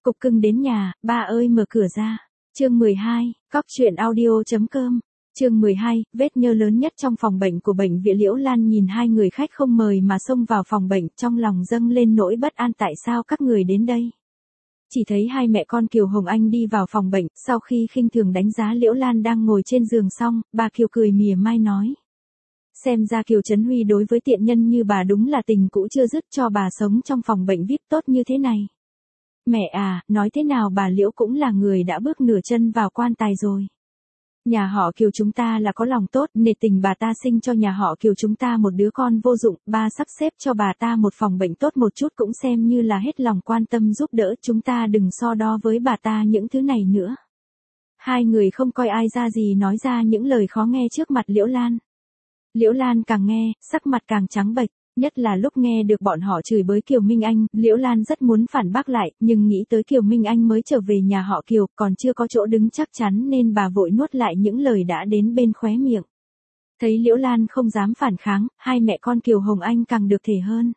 Cục cưng đến nhà, ba ơi mở cửa ra. Chương 12, Cóc truyện audio.com. Chương 12, vết nhơ lớn nhất trong phòng bệnh của bệnh viện Liễu Lan nhìn hai người khách không mời mà xông vào phòng bệnh, trong lòng dâng lên nỗi bất an tại sao các người đến đây. Chỉ thấy hai mẹ con Kiều Hồng Anh đi vào phòng bệnh, sau khi khinh thường đánh giá Liễu Lan đang ngồi trên giường xong, bà Kiều cười mỉa mai nói. Xem ra Kiều Trấn Huy đối với tiện nhân như bà đúng là tình cũ chưa dứt, cho bà sống trong phòng bệnh VIP tốt như thế này. Mẹ à, nói thế nào bà Liễu cũng là người đã bước nửa chân vào quan tài rồi. Nhà họ Kiều chúng ta là có lòng tốt, nể tình bà ta sinh cho nhà họ Kiều chúng ta một đứa con vô dụng, ba sắp xếp cho bà ta một phòng bệnh tốt một chút cũng xem như là hết lòng quan tâm giúp đỡ, chúng ta đừng so đo với bà ta những thứ này nữa. Hai người không coi ai ra gì nói ra những lời khó nghe trước mặt Liễu Lan. Liễu Lan càng nghe, sắc mặt càng trắng bệch. Nhất là lúc nghe được bọn họ chửi bới Kiều Minh Anh, Liễu Lan rất muốn phản bác lại, nhưng nghĩ tới Kiều Minh Anh mới trở về nhà họ Kiều, còn chưa có chỗ đứng chắc chắn nên bà vội nuốt lại những lời đã đến bên khóe miệng. Thấy Liễu Lan không dám phản kháng, hai mẹ con Kiều Hồng Anh càng được thể hơn.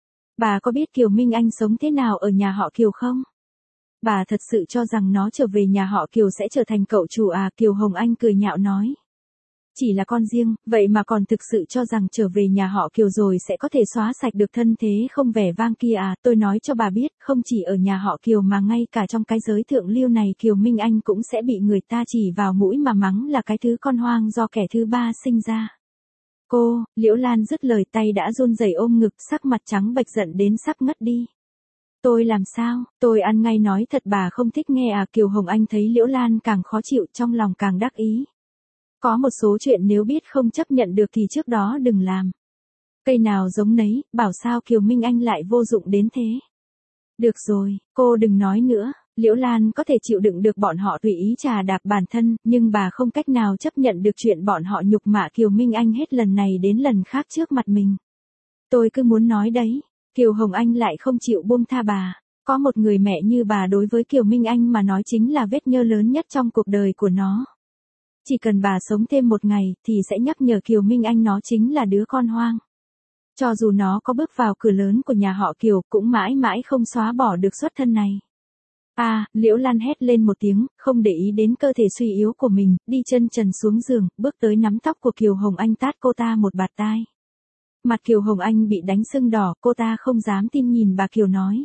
Bà có biết Kiều Minh Anh sống thế nào ở nhà họ Kiều không? Bà thật sự cho rằng nó trở về nhà họ Kiều sẽ trở thành cậu chủ à? Kiều Hồng Anh cười nhạo nói. Chỉ là con riêng, vậy mà còn thực sự cho rằng trở về nhà họ Kiều rồi sẽ có thể xóa sạch được thân thế không vẻ vang kia à? Tôi nói cho bà biết, không chỉ ở nhà họ Kiều mà ngay cả trong cái giới thượng lưu này Kiều Minh Anh cũng sẽ bị người ta chỉ vào mũi mà mắng là cái thứ con hoang do kẻ thứ ba sinh ra. Cô, Liễu Lan dứt lời tay đã run rẩy ôm ngực, sắc mặt trắng bệch giận đến sắp ngất đi. Tôi làm sao, tôi ăn ngay nói thật bà không thích nghe à? Kiều Hồng Anh thấy Liễu Lan càng khó chịu trong lòng càng đắc ý. Có một số chuyện nếu biết không chấp nhận được thì trước đó đừng làm. Cây nào giống nấy, bảo sao Kiều Minh Anh lại vô dụng đến thế. Được rồi, cô đừng nói nữa, Liễu Lan có thể chịu đựng được bọn họ tùy ý trà đạp bản thân, nhưng bà không cách nào chấp nhận được chuyện bọn họ nhục mạ Kiều Minh Anh hết lần này đến lần khác trước mặt mình. Tôi cứ muốn nói đấy, Kiều Hồng Anh lại không chịu buông tha bà. Có một người mẹ như bà đối với Kiều Minh Anh mà nói chính là vết nhơ lớn nhất trong cuộc đời của nó. Chỉ cần bà sống thêm một ngày thì sẽ nhắc nhở Kiều Minh Anh nó chính là đứa con hoang. Cho dù nó có bước vào cửa lớn của nhà họ Kiều cũng mãi mãi không xóa bỏ được xuất thân này. À, Liễu Lan hét lên một tiếng, không để ý đến cơ thể suy yếu của mình, đi chân trần xuống giường, bước tới nắm tóc của Kiều Hồng Anh tát cô ta một bạt tai. Mặt Kiều Hồng Anh bị đánh sưng đỏ, cô ta không dám tin nhìn bà Kiều nói.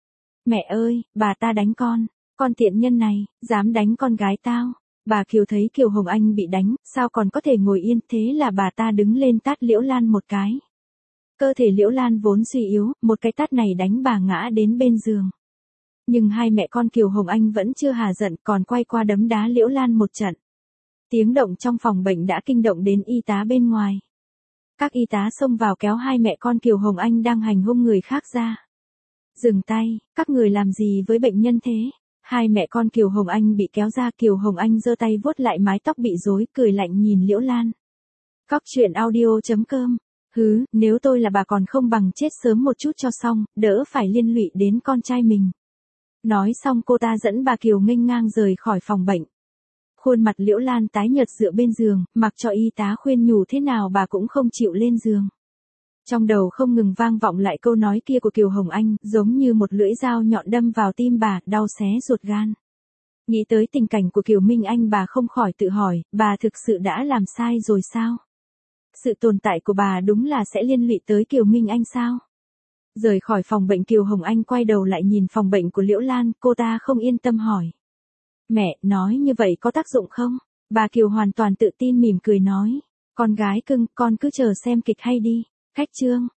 Mẹ ơi, bà ta đánh con tiện nhân này, dám đánh con gái tao. Bà Kiều thấy Kiều Hồng Anh bị đánh, sao còn có thể ngồi yên, thế là bà ta đứng lên tát Liễu Lan một cái. Cơ thể Liễu Lan vốn suy yếu, một cái tát này đánh bà ngã đến bên giường. Nhưng hai mẹ con Kiều Hồng Anh vẫn chưa hà giận, còn quay qua đấm đá Liễu Lan một trận. Tiếng động trong phòng bệnh đã kinh động đến y tá bên ngoài. Các y tá xông vào kéo hai mẹ con Kiều Hồng Anh đang hành hung người khác ra. Dừng tay, các người làm gì với bệnh nhân thế? Hai mẹ con Kiều Hồng Anh bị kéo ra, Kiều Hồng Anh giơ tay vuốt lại mái tóc bị rối, cười lạnh nhìn Liễu Lan. Cóc truyện audio.com. Hứ, nếu tôi là bà còn không bằng chết sớm một chút cho xong, đỡ phải liên lụy đến con trai mình. Nói xong cô ta dẫn bà Kiều nghênh ngang rời khỏi phòng bệnh. Khuôn mặt Liễu Lan tái nhợt dựa bên giường, mặc cho y tá khuyên nhủ thế nào bà cũng không chịu lên giường. Trong đầu không ngừng vang vọng lại câu nói kia của Kiều Hồng Anh, giống như một lưỡi dao nhọn đâm vào tim bà, đau xé ruột gan. Nghĩ tới tình cảnh của Kiều Minh Anh bà không khỏi tự hỏi, bà thực sự đã làm sai rồi sao? Sự tồn tại của bà đúng là sẽ liên lụy tới Kiều Minh Anh sao? Rời khỏi phòng bệnh Kiều Hồng Anh quay đầu lại nhìn phòng bệnh của Liễu Lan, cô ta không yên tâm hỏi. Mẹ, nói như vậy có tác dụng không? Bà Kiều hoàn toàn tự tin mỉm cười nói. Con gái cưng, con cứ chờ xem kịch hay đi. Khách trương,